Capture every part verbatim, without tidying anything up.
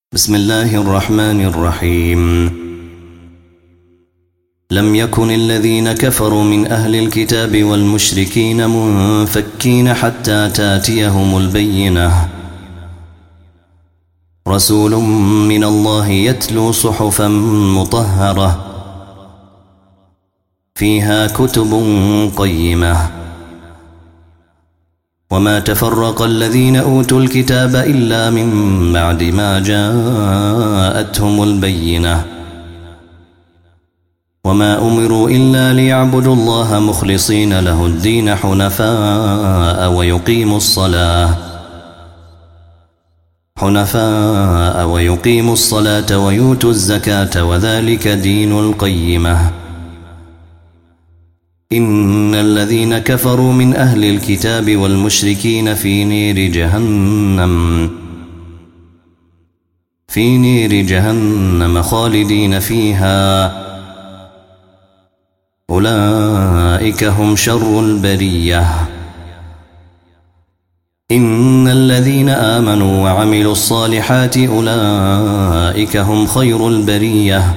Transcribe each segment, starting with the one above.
بسم الله الرحمن الرحيم. لم يكن الذين كفروا من أهل الكتاب والمشركين منفكين حتى تاتيهم البينة، رسول من الله يتلو صحفا مطهرة فيها كتب قيمة. وما تفرق الذين أوتوا الكتاب إلا من بعد ما جاءتهم البينة، وما أمروا إلا ليعبدوا الله مخلصين له الدين حنفاء ويقيموا الصلاة حنفاء ويقيموا الصلاة ويؤتوا الزكاة وذلك دين القيمة. إن الذين كفروا من أهل الكتاب والمشركين في نير جهنم في نير جهنم خالدين فيها، أولئك هم شر البرية. إن الذين آمنوا وعملوا الصالحات أولئك هم خير البرية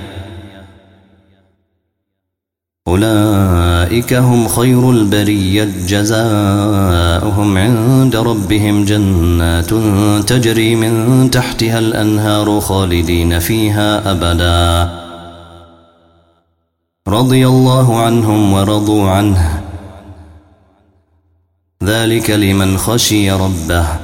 أولئك هم خير البرية جزاؤهم عند ربهم جنات تجري من تحتها الأنهار خالدين فيها أبدا، رضي الله عنهم ورضوا عنه، ذلك لمن خشي ربه.